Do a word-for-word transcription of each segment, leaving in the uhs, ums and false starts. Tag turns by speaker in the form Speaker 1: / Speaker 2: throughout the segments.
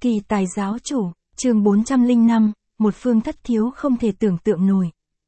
Speaker 1: Kỳ tài giáo chủ, chương bốn trăm lẻ năm, một phương thất thiếu không thể tưởng tượng nổi.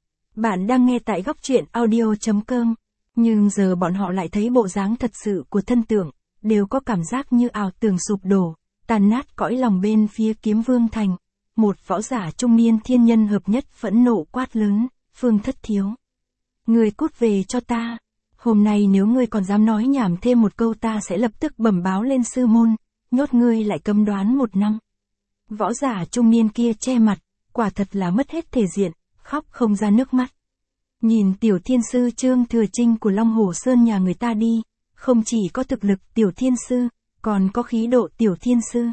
Speaker 1: Bạn đang nghe tại góc truyện audio chấm com, nhưng giờ bọn họ lại thấy bộ dáng thật sự của thân tượng, đều có cảm giác như ảo tưởng sụp đổ, tàn nát cõi lòng bên phía Kiếm Vương Thành. Một võ giả trung niên thiên nhân hợp nhất phẫn nộ quát lớn, Phương thất thiếu. Ngươi cút về cho ta. Hôm nay nếu ngươi còn dám nói nhảm thêm một câu ta sẽ lập tức bẩm báo lên sư môn, nhốt ngươi lại cấm đoán một năm. Võ giả trung niên kia che mặt, quả thật là mất hết thể diện, khóc không ra nước mắt. Nhìn tiểu thiên sư Trương Thừa Trinh của Long Hổ Sơn nhà người ta đi, không chỉ có thực lực tiểu thiên sư, còn có khí độ tiểu thiên sư.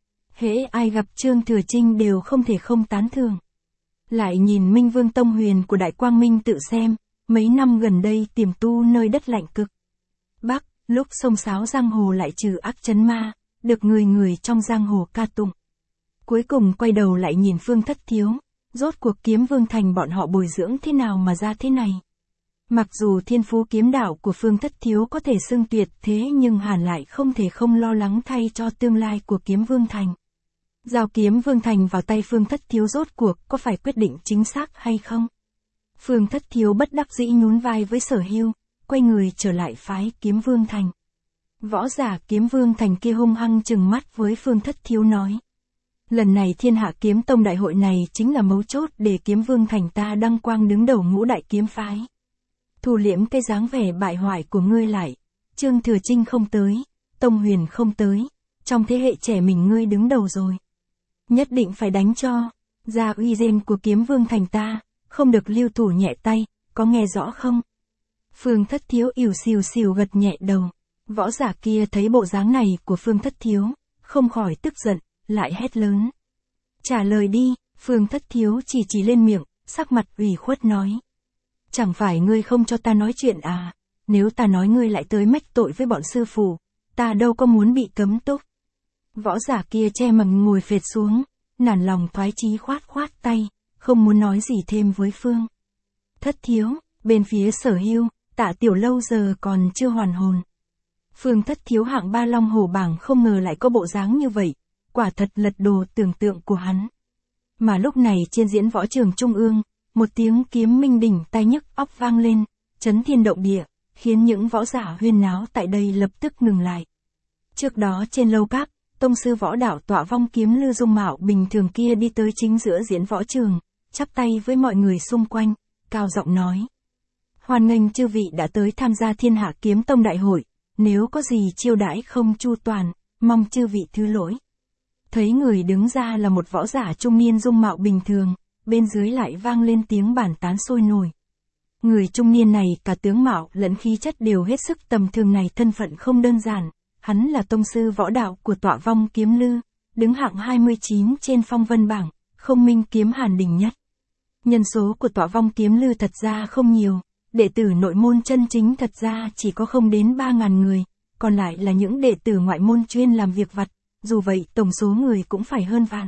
Speaker 1: Hễ ai gặp Trương Thừa Trinh đều không thể không tán thưởng. Lại nhìn Minh Vương Tông Huyền của Đại Quang Minh tự xem, mấy năm gần đây tiềm tu nơi đất lạnh cực Bắc, lúc sông sáo giang hồ lại trừ ác chấn ma, được người người trong giang hồ ca tụng. Cuối cùng quay đầu lại nhìn Phương thất thiếu, rốt cuộc Kiếm Vương Thành bọn họ bồi dưỡng thế nào mà ra thế này. Mặc dù thiên phú kiếm đạo của Phương thất thiếu có thể xưng tuyệt thế nhưng hẳn lại không thể không lo lắng thay cho tương lai của Kiếm Vương Thành. Giao Kiếm Vương Thành vào tay Phương thất thiếu rốt cuộc có phải quyết định chính xác hay không? Phương thất thiếu bất đắc dĩ nhún vai với Sở Hưu, quay người trở lại phái Kiếm Vương Thành. Võ giả Kiếm Vương Thành kia hung hăng trừng mắt với Phương thất thiếu nói. Lần này Thiên Hạ Kiếm Tông đại hội này chính là mấu chốt để Kiếm Vương Thành ta đăng quang đứng đầu ngũ đại kiếm phái. Thu liễm cái dáng vẻ bại hoại của ngươi lại, Trương Thừa Trinh không tới, Tông Huyền không tới, trong thế hệ trẻ mình ngươi đứng đầu rồi. Nhất định phải đánh cho ra uy danh của Kiếm Vương Thành ta, không được lưu thủ nhẹ tay, có nghe rõ không? Phương thất thiếu ỉu xìu xìu gật nhẹ đầu. Võ giả kia thấy bộ dáng này của Phương thất thiếu, không khỏi tức giận, lại hét lớn. Trả lời đi, Phương thất thiếu chỉ chỉ lên miệng, sắc mặt ủy khuất nói. Chẳng phải ngươi không cho ta nói chuyện à, nếu ta nói ngươi lại tới mách tội với bọn sư phụ, ta đâu có muốn bị cấm túc. Võ giả kia che mầm ngồi phệt xuống, nản lòng thoái chí khoát khoát tay, không muốn nói gì thêm với Phương thất thiếu. Bên phía Sở Hưu, Tạ Tiểu Lâu giờ còn chưa hoàn hồn. Phương thất thiếu hạng ba Long Hổ bảng không ngờ lại có bộ dáng như vậy, quả thật lật đồ tưởng tượng của hắn. Mà lúc này trên diễn võ trường trung ương, một tiếng kiếm minh đỉnh tai nhức óc vang lên, chấn thiên động địa, khiến những võ giả huyên náo tại đây lập tức ngừng lại. Trước đó trên lâu các, tông sư võ đạo Tọa Vong Kiếm Lư dung mạo bình thường kia đi tới chính giữa diễn võ trường, chắp tay với mọi người xung quanh, cao giọng nói. Hoan nghênh chư vị đã tới tham gia Thiên Hạ Kiếm Tông đại hội, nếu có gì chiêu đãi không chu toàn, mong chư vị thứ lỗi. Thấy người đứng ra là một võ giả trung niên dung mạo bình thường, bên dưới lại vang lên tiếng bàn tán sôi nổi. Người trung niên này cả tướng mạo lẫn khí chất đều hết sức tầm thường này, thân phận không đơn giản, hắn là tông sư võ đạo của Tọa Vong Kiếm Lư, đứng hạng hai mươi chín trên phong vân bảng, không minh kiếm hàn đỉnh nhất. Nhân số của Tọa Vong Kiếm Lư thật ra không nhiều, đệ tử nội môn chân chính thật ra chỉ có không đến ba ngàn người, còn lại là những đệ tử ngoại môn chuyên làm việc vặt, dù vậy tổng số người cũng phải hơn vạn.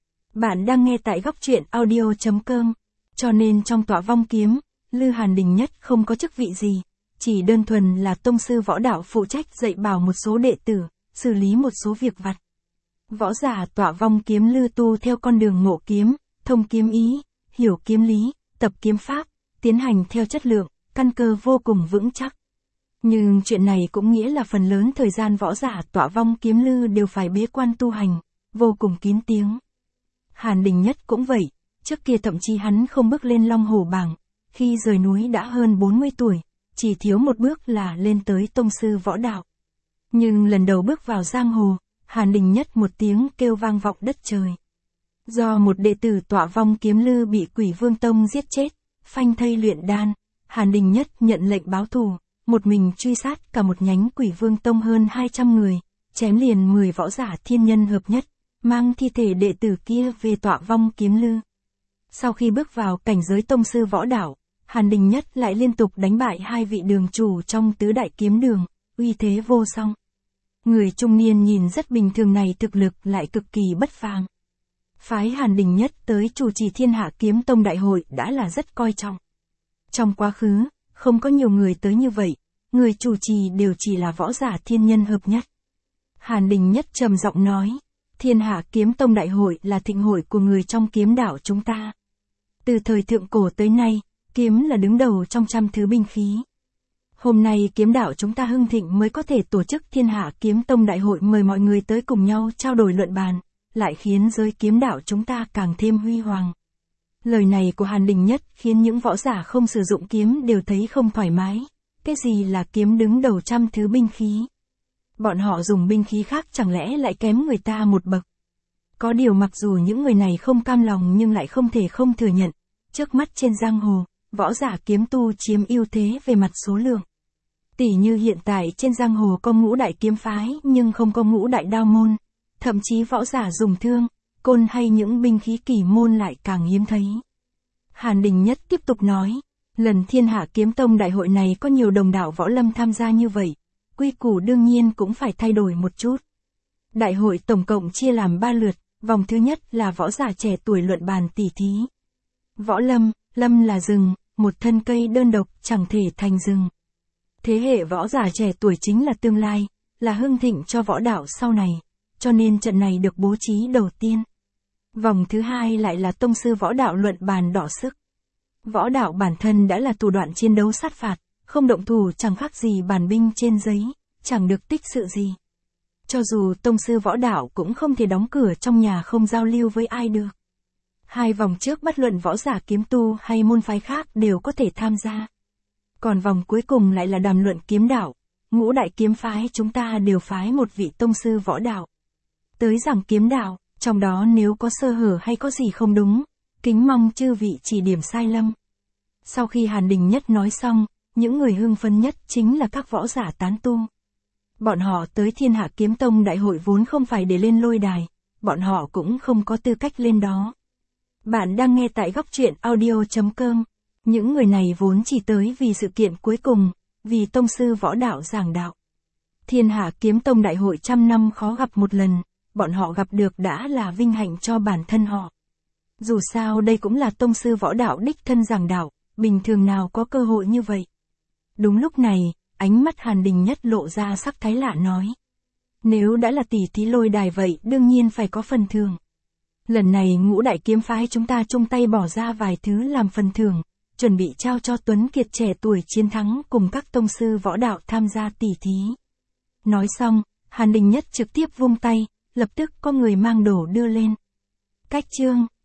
Speaker 1: Bạn đang nghe tại góc truyện audio chấm com, cho nên trong Tọa Vong Kiếm, Lư hàn đỉnh nhất không có chức vị gì, chỉ đơn thuần là tông sư võ đạo phụ trách dạy bảo một số đệ tử, xử lý một số việc vặt. Võ giả Tọa Vong Kiếm Lư tu theo con đường ngộ kiếm, thông kiếm ý, hiểu kiếm lý, tập kiếm pháp, tiến hành theo chất lượng, căn cơ vô cùng vững chắc. Nhưng chuyện này cũng nghĩa là phần lớn thời gian võ giả Tọa Vong Kiếm Lư đều phải bế quan tu hành, vô cùng kín tiếng. Hàn Đình Nhất cũng vậy, trước kia thậm chí hắn không bước lên Long Hổ bảng, khi rời núi đã hơn bốn mươi tuổi, chỉ thiếu một bước là lên tới tông sư võ đạo. Nhưng lần đầu bước vào giang hồ, Hàn Đình Nhất một tiếng kêu vang vọng đất trời. Do một đệ tử Tọa Vong Kiếm Lư bị Quỷ Vương Tông giết chết, phanh thây luyện đan, Hàn Đình Nhất nhận lệnh báo thù, một mình truy sát cả một nhánh Quỷ Vương Tông hơn hai trăm người, chém liền mười võ giả thiên nhân hợp nhất, mang thi thể đệ tử kia về Tọa Vong Kiếm Lư. Sau khi bước vào cảnh giới tông sư võ đạo, Hàn Đình Nhất lại liên tục đánh bại hai vị đường chủ trong tứ đại kiếm đường, uy thế vô song. Người trung niên nhìn rất bình thường này thực lực lại cực kỳ bất phàm. Phái Hàn Đình Nhất tới chủ trì Thiên Hạ Kiếm Tông đại hội đã là rất coi trọng. Trong quá khứ, không có nhiều người tới như vậy, người chủ trì đều chỉ là võ giả thiên nhân hợp nhất. Hàn Đình Nhất trầm giọng nói, Thiên Hạ Kiếm Tông Đại hội là thịnh hội của người trong kiếm đạo chúng ta. Từ thời thượng cổ tới nay, kiếm là đứng đầu trong trăm thứ binh khí. Hôm nay kiếm đạo chúng ta hưng thịnh mới có thể tổ chức Thiên Hạ Kiếm Tông Đại hội, mời mọi người tới cùng nhau trao đổi luận bàn, lại khiến giới kiếm đạo chúng ta càng thêm huy hoàng. Lời này của Hàn Đình Nhất khiến những võ giả không sử dụng kiếm đều thấy không thoải mái. Cái gì là kiếm đứng đầu trăm thứ binh khí? Bọn họ dùng binh khí khác chẳng lẽ lại kém người ta một bậc? Có điều mặc dù những người này không cam lòng nhưng lại không thể không thừa nhận, trước mắt trên giang hồ, võ giả kiếm tu chiếm ưu thế về mặt số lượng. Tỷ như hiện tại trên giang hồ có ngũ đại kiếm phái nhưng không có ngũ đại đao môn, thậm chí võ giả dùng thương, côn hay những binh khí kỳ môn lại càng hiếm thấy. Hàn Đình Nhất tiếp tục nói, lần Thiên Hạ Kiếm Tông Đại hội này có nhiều đồng đạo võ lâm tham gia như vậy, quy củ đương nhiên cũng phải thay đổi một chút. Đại hội tổng cộng chia làm ba lượt, vòng thứ nhất là võ giả trẻ tuổi luận bàn tỉ thí. Võ lâm, lâm là rừng, một thân cây đơn độc chẳng thể thành rừng. Thế hệ võ giả trẻ tuổi chính là tương lai, là hưng thịnh cho võ đạo sau này, cho nên trận này được bố trí đầu tiên. Vòng thứ hai lại là tông sư võ đạo luận bàn đỏ sức. Võ đạo bản thân đã là thủ đoạn chiến đấu sát phạt, không động thủ chẳng khác gì bản binh trên giấy, chẳng được tích sự gì. Cho dù tông sư võ đạo cũng không thể đóng cửa trong nhà không giao lưu với ai được. Hai vòng trước bất luận võ giả kiếm tu hay môn phái khác đều có thể tham gia. Còn vòng cuối cùng lại là đàm luận kiếm đạo, ngũ đại kiếm phái chúng ta đều phái một vị tông sư võ đạo tới giảng kiếm đạo, trong đó nếu có sơ hở hay có gì không đúng, kính mong chư vị chỉ điểm sai lầm. Sau khi Hàn Đình Nhất nói xong, những người hưng phấn nhất chính là các võ giả tán tu. Bọn họ tới Thiên Hạ Kiếm Tông Đại hội vốn không phải để lên lôi đài, bọn họ cũng không có tư cách lên đó. Bạn đang nghe tại góc truyện audio chấm com. Những người này vốn chỉ tới vì sự kiện cuối cùng, vì tông sư võ đạo giảng đạo. Thiên Hạ Kiếm Tông Đại hội trăm năm khó gặp một lần, bọn họ gặp được đã là vinh hạnh cho bản thân họ. Dù sao đây cũng là tông sư võ đạo đích thân giảng đạo, bình thường nào có cơ hội như vậy. Đúng lúc này, ánh mắt Hàn Đình Nhất lộ ra sắc thái lạ nói. Nếu đã là tỷ thí lôi đài vậy đương nhiên phải có phần thưởng. Lần này ngũ đại kiếm phái chúng ta chung tay bỏ ra vài thứ làm phần thưởng, chuẩn bị trao cho Tuấn Kiệt trẻ tuổi chiến thắng cùng các tông sư võ đạo tham gia tỷ thí. Nói xong, Hàn Đình Nhất trực tiếp vung tay, lập tức có người mang đồ đưa lên. Cách chương,